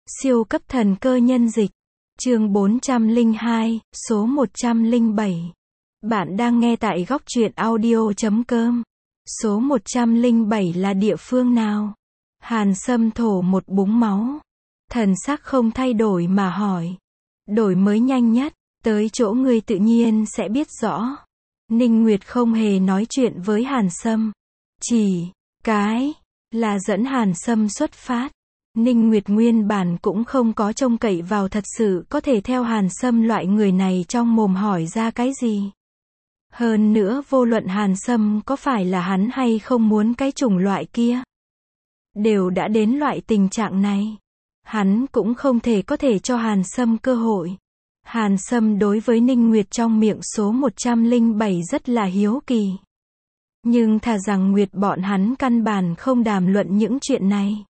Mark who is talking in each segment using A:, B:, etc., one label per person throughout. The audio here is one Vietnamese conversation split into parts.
A: Siêu cấp thần cơ nhân dịch. Chương 402, số 107. Bạn đang nghe tại góc truyện audio.com. Số 107 là địa phương nào? Hàn Sâm thổ một búng máu. Thần sắc không thay đổi mà hỏi. Đổi mới nhanh nhất, tới chỗ ngươi tự nhiên sẽ biết rõ. Ninh Nguyệt không hề nói chuyện với Hàn Sâm. Chỉ, cái, là dẫn Hàn Sâm xuất phát. Ninh Nguyệt nguyên bản cũng không có trông cậy vào thật sự có thể theo Hàn Sâm loại người này trong mồm hỏi ra cái gì. Hơn nữa vô luận Hàn Sâm có phải là hắn hay không muốn cái chủng loại kia, đều đã đến loại tình trạng này. Hắn cũng không thể có thể cho Hàn Sâm cơ hội. Hàn Sâm đối với Ninh Nguyệt trong miệng số 107 rất là hiếu kỳ. Nhưng thà rằng Nguyệt bọn hắn căn bản không đàm luận những chuyện này.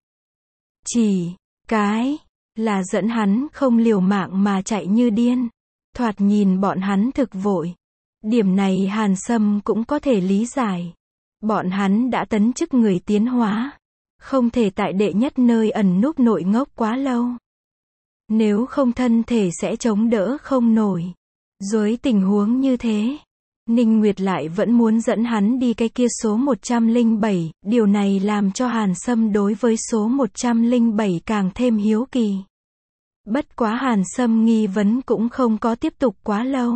A: Chỉ, cái, là dẫn hắn không liều mạng mà chạy như điên. Thoạt nhìn bọn hắn thực vội. Điểm này Hàn Sâm cũng có thể lý giải. Bọn hắn đã tấn chức người tiến hóa. Không thể tại đệ nhất nơi ẩn núp nội ngốc quá lâu. Nếu không thân thể sẽ chống đỡ không nổi. Dưới tình huống như thế, Ninh Nguyệt lại vẫn muốn dẫn hắn đi cái kia số 107, điều này làm cho Hàn Sâm đối với số 107 càng thêm hiếu kỳ. Bất quá Hàn Sâm nghi vấn cũng không có tiếp tục quá lâu.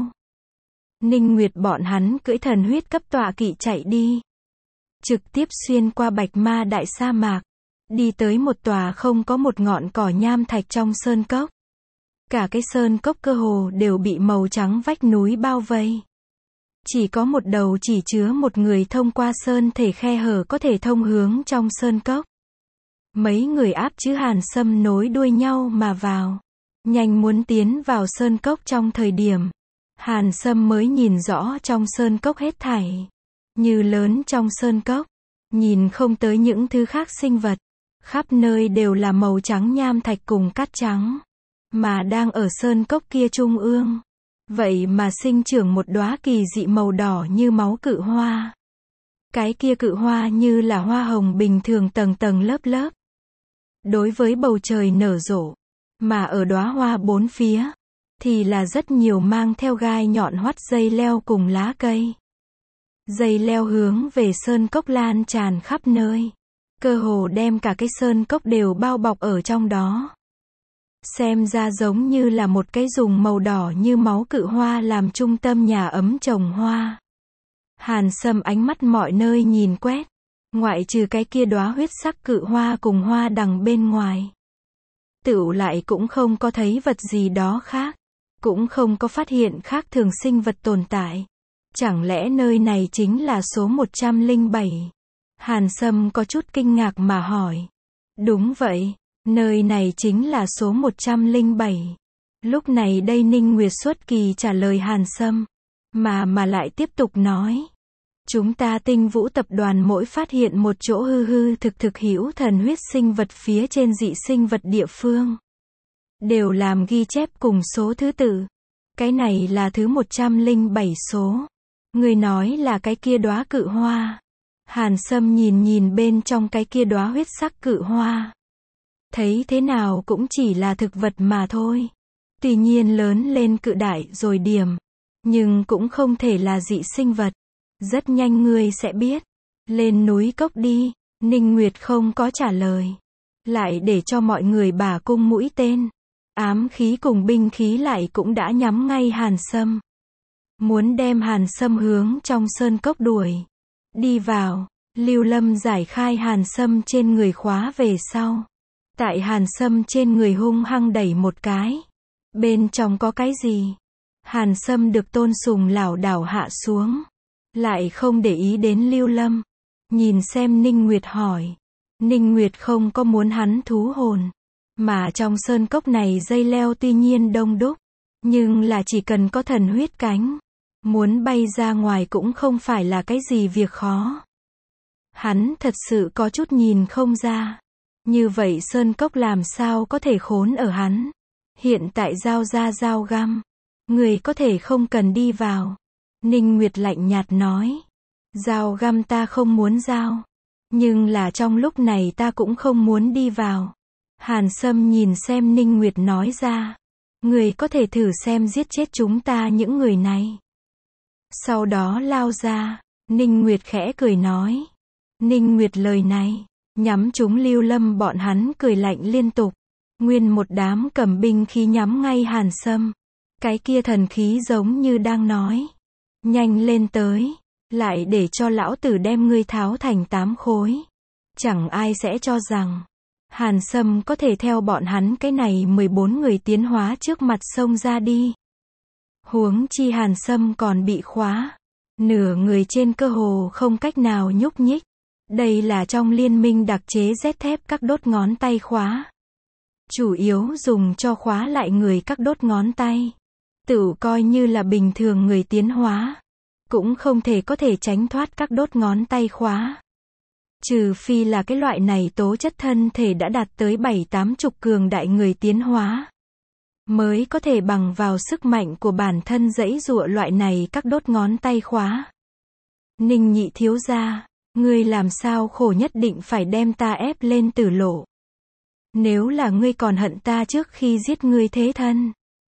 A: Ninh Nguyệt bọn hắn cưỡi thần huyết cấp tọa kỵ chạy đi. Trực tiếp xuyên qua Bạch Ma đại sa mạc. Đi tới một tòa không có một ngọn cỏ nham thạch trong sơn cốc. Cả cái sơn cốc cơ hồ đều bị màu trắng vách núi bao vây. Chỉ có một đầu chỉ chứa một người thông qua sơn thể khe hở có thể thông hướng trong sơn cốc. Mấy người áp chứ Hàn Sâm nối đuôi nhau mà vào. Nhanh muốn tiến vào sơn cốc trong thời điểm. Hàn Sâm mới nhìn rõ trong sơn cốc hết thảy. Như lớn trong sơn cốc. Nhìn không tới những thứ khác sinh vật. Khắp nơi đều là màu trắng nham thạch cùng cát trắng. Mà đang ở sơn cốc kia trung ương. Vậy mà sinh trưởng một đóa kỳ dị màu đỏ như máu cự hoa. Cái kia cự hoa như là hoa hồng bình thường tầng tầng lớp lớp. Đối với bầu trời nở rộ. Mà ở đóa hoa bốn phía. Thì là rất nhiều mang theo gai nhọn hoắt dây leo cùng lá cây. Dây leo hướng về sơn cốc lan tràn khắp nơi. Cơ hồ đem cả cái sơn cốc đều bao bọc ở trong đó. Xem ra giống như là một cái dùng màu đỏ như máu cự hoa làm trung tâm nhà ấm trồng hoa. Hàn Sâm ánh mắt mọi nơi nhìn quét. Ngoại trừ cái kia đóa huyết sắc cự hoa cùng hoa đằng bên ngoài. Tựu lại cũng không có thấy vật gì đó khác. Cũng không có phát hiện khác thường sinh vật tồn tại. Chẳng lẽ nơi này chính là số 107? Hàn Sâm có chút kinh ngạc mà hỏi. Đúng vậy, nơi này chính là số 107. Lúc này đây Ninh Nguyệt xuất kỳ trả lời Hàn Sâm. Mà lại tiếp tục nói. Chúng ta Tinh Vũ tập đoàn mỗi phát hiện một chỗ hư thực hữu thần huyết sinh vật phía trên dị sinh vật địa phương. Đều làm ghi chép cùng số thứ tự. Cái này là thứ 107 số. Người nói là cái kia đóa cự hoa. Hàn Sâm nhìn bên trong cái kia đóa huyết sắc cự hoa. Thấy thế nào cũng chỉ là thực vật mà thôi. Tuy nhiên lớn lên cự đại rồi điểm. Nhưng cũng không thể là dị sinh vật. Rất nhanh ngươi sẽ biết. Lên núi cốc đi. Ninh Nguyệt không có trả lời. Lại để cho mọi người bả cung mũi tên. Ám khí cùng binh khí lại cũng đã nhắm ngay Hàn Sâm. Muốn đem Hàn Sâm hướng trong sơn cốc đuổi. Đi vào. Lưu Lâm giải khai Hàn Sâm trên người khóa về sau. Tại Hàn Sâm trên người hung hăng đẩy một cái. Bên trong có cái gì? Hàn Sâm được Tôn Sùng lảo đảo hạ xuống. Lại không để ý đến Lưu Lâm. Nhìn xem Ninh Nguyệt hỏi. Ninh Nguyệt không có muốn hắn thú hồn. Mà trong sơn cốc này dây leo tuy nhiên đông đúc. Nhưng là chỉ cần có thần huyết cánh. Muốn bay ra ngoài cũng không phải là cái gì việc khó. Hắn thật sự có chút nhìn không ra. Như vậy sơn cốc làm sao có thể khốn ở hắn. Hiện tại giao ra dao găm. Người có thể không cần đi vào. Ninh Nguyệt lạnh nhạt nói. Dao găm ta không muốn giao. Nhưng là trong lúc này ta cũng không muốn đi vào. Hàn Sâm nhìn xem Ninh Nguyệt nói ra. Người có thể thử xem giết chết chúng ta những người này. Sau đó lao ra, Ninh Nguyệt khẽ cười nói. Ninh Nguyệt lời này, nhắm chúng Lưu Lâm bọn hắn cười lạnh liên tục. Nguyên một đám cầm binh khí nhắm ngay Hàn Sâm. Cái kia thần khí giống như đang nói. Nhanh lên tới, lại để cho lão tử đem ngươi tháo thành 8 khối. Chẳng ai sẽ cho rằng Hàn Sâm có thể theo bọn hắn cái này 14 người tiến hóa trước mặt sông ra đi. Huống chi Hàn Sâm còn bị khóa. Nửa người trên cơ hồ không cách nào nhúc nhích. Đây là trong liên minh đặc chế rét thép các đốt ngón tay khóa. Chủ yếu dùng cho khóa lại người các đốt ngón tay. Tự coi như là bình thường người tiến hóa. Cũng không thể có thể tránh thoát các đốt ngón tay khóa. Trừ phi là cái loại này tố chất thân thể đã đạt tới 7-80 cường đại người tiến hóa. Mới có thể bằng vào sức mạnh của bản thân giãy giụa loại này các đốt ngón tay khóa. Ninh nhị thiếu gia, ngươi làm sao khổ nhất định phải đem ta ép lên tử lộ. Nếu là ngươi còn hận ta trước khi giết ngươi thế thân.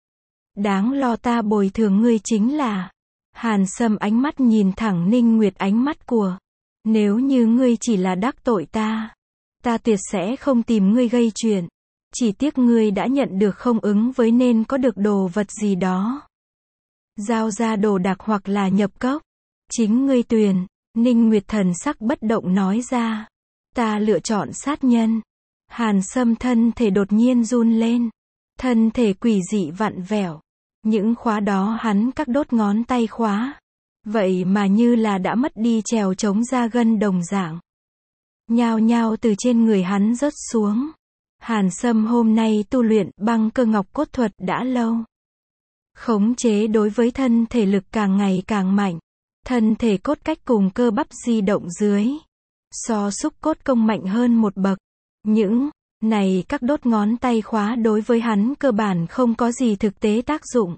A: Đáng lo ta bồi thường ngươi chính là. Hàn Sâm ánh mắt nhìn thẳng Ninh Nguyệt ánh mắt của. Nếu như ngươi chỉ là đắc tội ta tuyệt sẽ không tìm ngươi gây chuyện. Chỉ tiếc ngươi đã nhận được không ứng với nên có được đồ vật gì đó. Giao ra đồ đạc hoặc là nhập cốc. Chính ngươi tuyển. Ninh Nguyệt thần sắc bất động nói ra. Ta lựa chọn sát nhân. Hàn Sâm thân thể đột nhiên run lên. Thân thể quỷ dị vặn vẹo. Những khóa đó hắn các đốt ngón tay khóa. Vậy mà như là đã mất đi trèo chống ra gân đồng dạng. Nhao nhao từ trên người hắn rớt xuống. Hàn Sâm hôm nay tu luyện băng cơ ngọc cốt thuật đã lâu. Khống chế đối với thân thể lực càng ngày càng mạnh. Thân thể cốt cách cùng cơ bắp di động dưới. So xúc cốt công mạnh hơn một bậc. Những này các đốt ngón tay khóa đối với hắn cơ bản không có gì thực tế tác dụng.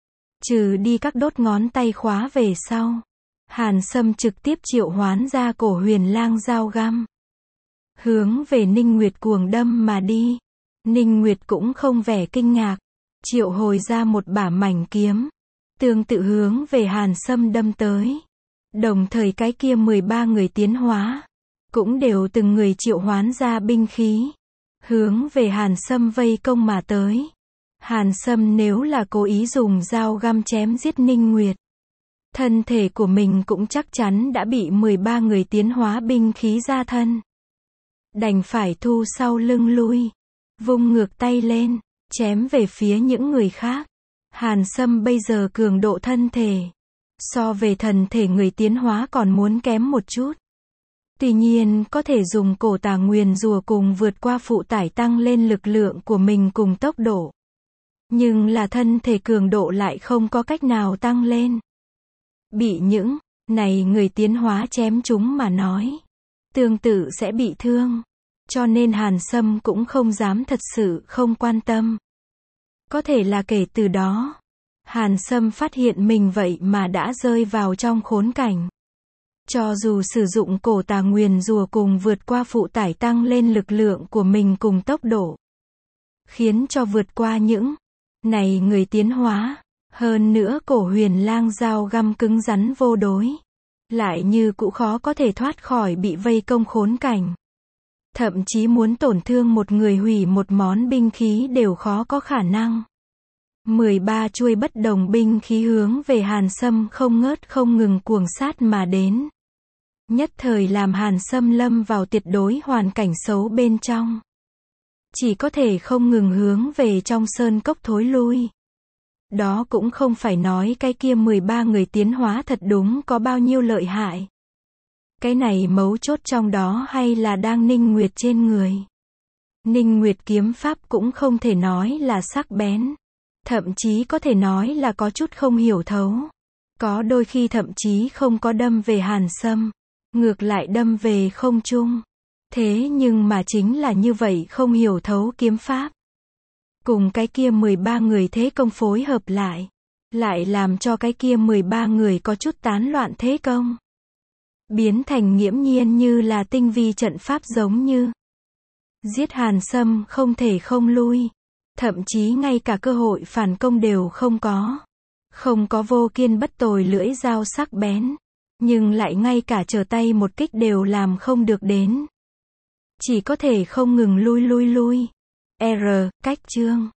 A: Trừ đi các đốt ngón tay khóa về sau. Hàn Sâm trực tiếp triệu hoán ra cổ huyền lang dao găm. Hướng về Ninh Nguyệt cuồng đâm mà đi. Ninh Nguyệt cũng không vẻ kinh ngạc. Triệu hồi ra một bả mảnh kiếm. Tương tự hướng về Hàn Sâm đâm tới. Đồng thời cái kia 13 người tiến hóa. Cũng đều từng người triệu hoán ra binh khí. Hướng về Hàn Sâm vây công mà tới. Hàn Sâm nếu là cố ý dùng dao găm chém giết Ninh Nguyệt. Thân thể của mình cũng chắc chắn đã bị 13 người tiến hóa binh khí ra thân. Đành phải thu sau lưng lui. Vung ngược tay lên. Chém về phía những người khác. Hàn Sâm bây giờ cường độ thân thể. So về thần thể người tiến hóa còn muốn kém một chút. Tuy nhiên có thể dùng cổ tà nguyền rùa cùng vượt qua phụ tải tăng lên lực lượng của mình cùng tốc độ. Nhưng là thân thể cường độ lại không có cách nào tăng lên. Bị những này người tiến hóa chém chúng mà nói. Tương tự sẽ bị thương. Cho nên Hàn Sâm cũng không dám thật sự không quan tâm. Có thể là kể từ đó. Hàn Sâm phát hiện mình vậy mà đã rơi vào trong khốn cảnh. Cho dù sử dụng cổ tà nguyền rùa cùng vượt qua phụ tải tăng lên lực lượng của mình cùng tốc độ. Khiến cho vượt qua những này người tiến hóa. Hơn nữa cổ huyền lang dao găm cứng rắn vô đối. Lại như cũ khó có thể thoát khỏi bị vây công khốn cảnh. Thậm chí muốn tổn thương một người hủy một món binh khí đều khó có khả năng. 13 chuôi bất đồng binh khí hướng về Hàn Sâm không ngớt không ngừng cuồng sát mà đến. Nhất thời làm Hàn Sâm lâm vào tuyệt đối hoàn cảnh xấu bên trong. Chỉ có thể không ngừng hướng về trong sơn cốc thối lui. Đó cũng không phải nói cái kia 13 người tiến hóa thật đúng có bao nhiêu lợi hại. Cái này mấu chốt trong đó hay là đang Ninh Nguyệt trên người. Ninh Nguyệt kiếm pháp cũng không thể nói là sắc bén. Thậm chí có thể nói là có chút không hiểu thấu. Có đôi khi thậm chí không có đâm về Hàn Sâm. Ngược lại đâm về không trung. Thế nhưng mà chính là như vậy không hiểu thấu kiếm pháp. Cùng cái kia 13 người thế công phối hợp lại. Lại làm cho cái kia 13 người có chút tán loạn thế công. Biến thành nghiễm nhiên như là tinh vi trận pháp giống như. Giết Hàn Sâm không thể không lui. Thậm chí ngay cả cơ hội phản công đều không có. Không có Vô Kiên bất tồi lưỡi dao sắc bén. Nhưng lại ngay cả trở tay một kích đều làm không được đến. Chỉ có thể không ngừng lui. R. Cách chương